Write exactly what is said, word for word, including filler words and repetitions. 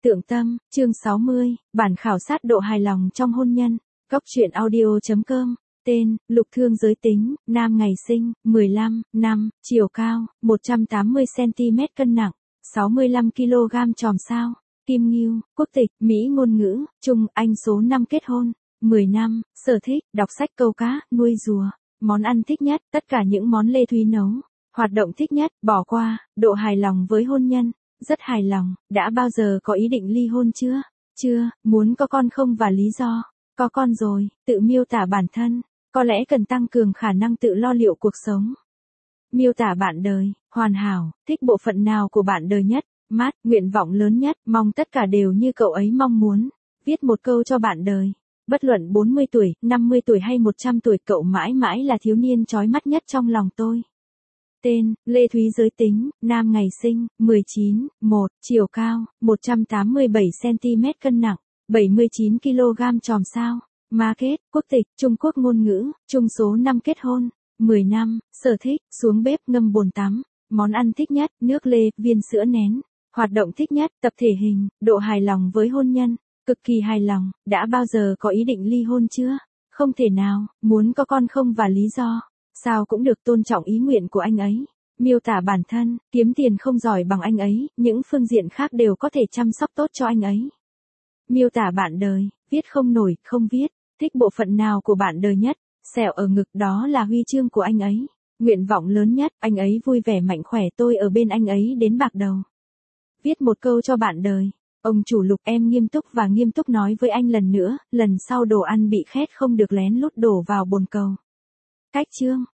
Tượng Tâm, chương sáu mươi, bản khảo sát độ hài lòng trong hôn nhân. Góc truyện audio chấm com. Tên, Lục Thương, giới tính, nam, ngày sinh, mười lăm, năm, chiều cao, một trăm tám mươi xăng-ti-mét, cân nặng, sáu mươi lăm ki lô gam, chòm sao, Kim Ngưu, quốc tịch, Mỹ, ngôn ngữ, Trung, Anh, số năm, kết hôn, mười năm, sở thích, đọc sách, câu cá, nuôi rùa, món ăn thích nhất, tất cả những món Lê Thúy nấu, hoạt động thích nhất, bỏ qua, độ hài lòng với hôn nhân. Rất hài lòng, đã bao giờ có ý định ly hôn chưa? Chưa, muốn có con không và lý do? Có con rồi, tự miêu tả bản thân, có lẽ cần tăng cường khả năng tự lo liệu cuộc sống. Miêu tả bạn đời, hoàn hảo, thích bộ phận nào của bạn đời nhất? Mát, nguyện vọng lớn nhất, mong tất cả đều như cậu ấy mong muốn. Viết một câu cho bạn đời. Bất luận bốn mươi tuổi, năm mươi tuổi hay một trăm tuổi, cậu mãi mãi là thiếu niên chói mắt nhất trong lòng tôi. Tên, Lê Thúy, giới tính, nam, ngày sinh, mười chín, một, chiều cao, một trăm tám mươi bảy xăng-ti-mét, cân nặng, bảy mươi chín ki lô gam, chòm sao, Market, quốc tịch, Trung Quốc, ngôn ngữ, Trung, số năm, kết hôn, mười năm, sở thích, xuống bếp, ngâm bồn tắm, món ăn thích nhất, nước lê, viên sữa nén, hoạt động thích nhất, tập thể hình, độ hài lòng với hôn nhân, cực kỳ hài lòng, đã bao giờ có ý định ly hôn chưa? Không thể nào, muốn có con không và lý do? Sao cũng được, tôn trọng ý nguyện của anh ấy. Miêu tả bản thân, kiếm tiền không giỏi bằng anh ấy, những phương diện khác đều có thể chăm sóc tốt cho anh ấy. Miêu tả bạn đời, viết không nổi, không viết, thích bộ phận nào của bạn đời nhất? Sẹo ở ngực, đó là huy chương của anh ấy. Nguyện vọng lớn nhất, anh ấy vui vẻ mạnh khỏe, tôi ở bên anh ấy đến bạc đầu. Viết một câu cho bạn đời. Ông chủ Lục, em nghiêm túc và nghiêm túc nói với anh lần nữa, lần sau đồ ăn bị khét không được lén lút đổ vào bồn cầu. Cách chương.